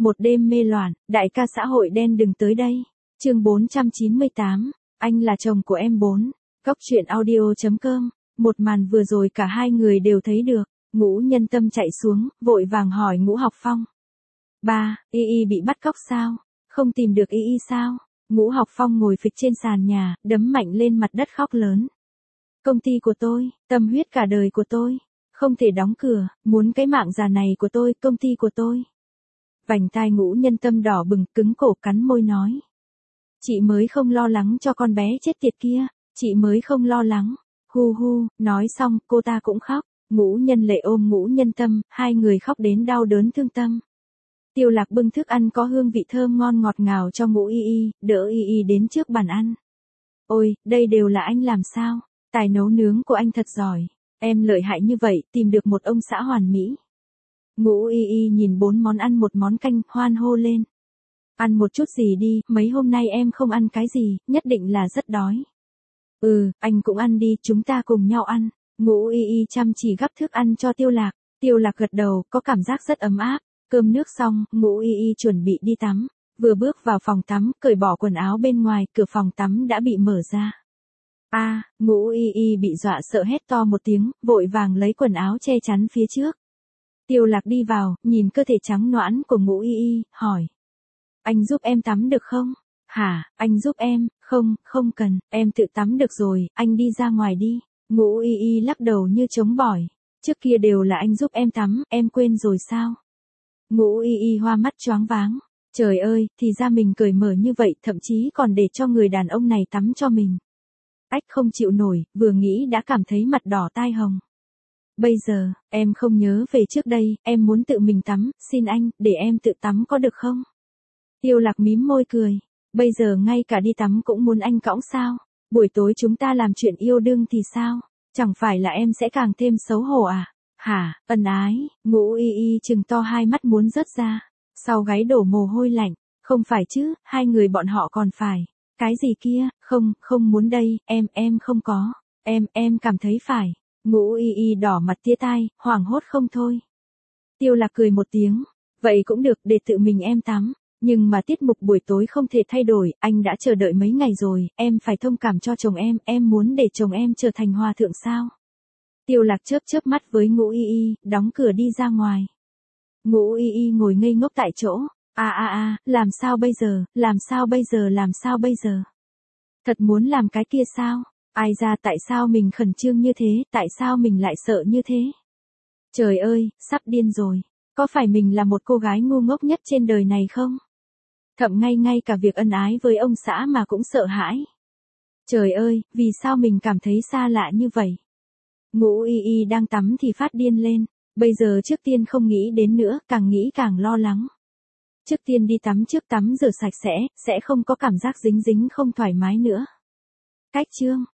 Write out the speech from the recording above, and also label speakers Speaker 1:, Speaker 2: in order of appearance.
Speaker 1: một đêm mê loạn, đại ca xã hội đen đừng tới đây. Chương 498, anh là chồng của em 4. Góc truyện audio.com. Một màn vừa rồi cả hai người đều thấy được. Ngũ Nhân Tâm chạy xuống, vội vàng hỏi Ngũ Học Phong. Ba, Y bị bắt cóc sao? Không tìm được Y sao? Ngũ Học Phong ngồi phịch trên sàn nhà, đấm mạnh lên mặt đất khóc lớn. Công ty của tôi, tâm huyết cả đời của tôi, không thể đóng cửa, muốn cái mạng già này của tôi, công ty của tôi. Vành tai Ngũ Nhân Tâm đỏ bừng, cứng cổ cắn môi nói. Chị mới không lo lắng cho con bé chết tiệt kia, chị mới không lo lắng. Hu hu, nói xong, cô ta cũng khóc. Ngũ Nhân Lệ ôm Ngũ Nhân Tâm, hai người khóc đến đau đớn thương tâm. Tiêu Lạc bưng thức ăn có hương vị thơm ngon ngọt ngào cho Ngũ Y, đỡ Y đến trước bàn ăn. Ôi, đây đều là anh làm sao? Tài nấu nướng của anh thật giỏi. Em lợi hại như vậy, tìm được một ông xã hoàn mỹ. Ngũ Y nhìn 4 món ăn một món canh, hoan hô lên. Ăn một chút gì đi, mấy hôm nay em không ăn cái gì, nhất định là rất đói. Anh cũng ăn đi, chúng ta cùng nhau ăn. Ngũ Y chăm chỉ gắp thức ăn cho Tiêu Lạc. Tiêu Lạc gật đầu, có cảm giác rất ấm áp. Cơm nước xong, Ngũ Y chuẩn bị đi tắm. Vừa bước vào phòng tắm, cởi bỏ quần áo bên ngoài, cửa phòng tắm đã bị mở ra. Ngũ Y bị dọa sợ hét to một tiếng, vội vàng lấy quần áo che chắn phía trước. Tiêu Lạc đi vào, nhìn cơ thể trắng nõn của Ngũ Y, hỏi. Anh giúp em tắm được không? Hả, anh giúp em? Không cần, em tự tắm được rồi, anh đi ra ngoài đi. Ngũ Y lắc đầu như chống bỏi. Trước kia đều là anh giúp em tắm, em quên rồi sao? Ngũ Y hoa mắt choáng váng. Trời ơi, thì ra mình cởi mở như vậy, thậm chí còn để cho người đàn ông này tắm cho mình. Ách không chịu nổi, vừa nghĩ đã cảm thấy mặt đỏ tai hồng. Bây giờ, em không nhớ về trước đây, em muốn tự mình tắm, xin anh, để em tự tắm có được không? Tiêu Lạc mím môi cười. Bây giờ ngay cả đi tắm cũng muốn anh cõng sao? Buổi tối chúng ta làm chuyện yêu đương thì sao? Chẳng phải là em sẽ càng thêm xấu hổ à? Hả, ân ái, Ngũ Y trừng to hai mắt muốn rớt ra. Sau gáy đổ mồ hôi lạnh. Không phải chứ, hai người bọn họ còn phải. Cái gì kia, không muốn đây, em không có. Em cảm thấy phải. Ngũ Y đỏ mặt tía tai, hoảng hốt không thôi. Tiêu Lạc cười một tiếng. Vậy cũng được, để tự mình em tắm. Nhưng mà tiết mục buổi tối không thể thay đổi, anh đã chờ đợi mấy ngày rồi, em phải thông cảm cho chồng em muốn để chồng em trở thành hòa thượng sao? Tiêu Lạc chớp mắt với Ngũ Y, đóng cửa đi ra ngoài. Ngũ Y ngồi ngây ngốc tại chỗ. Làm sao bây giờ? Thật muốn làm cái kia sao? Ai ra tại sao mình khẩn trương như thế, tại sao mình lại sợ như thế? Trời ơi, sắp điên rồi. Có phải mình là một cô gái ngu ngốc nhất trên đời này không? Thậm ngay cả việc ân ái với ông xã mà cũng sợ hãi. Trời ơi, vì sao mình cảm thấy xa lạ như vậy? Ngũ Y đang tắm thì phát điên lên. Bây giờ trước tiên không nghĩ đến nữa, càng nghĩ càng lo lắng. Trước tiên đi tắm trước tắm rửa sạch sẽ không có cảm giác dính không thoải mái nữa. Cách chương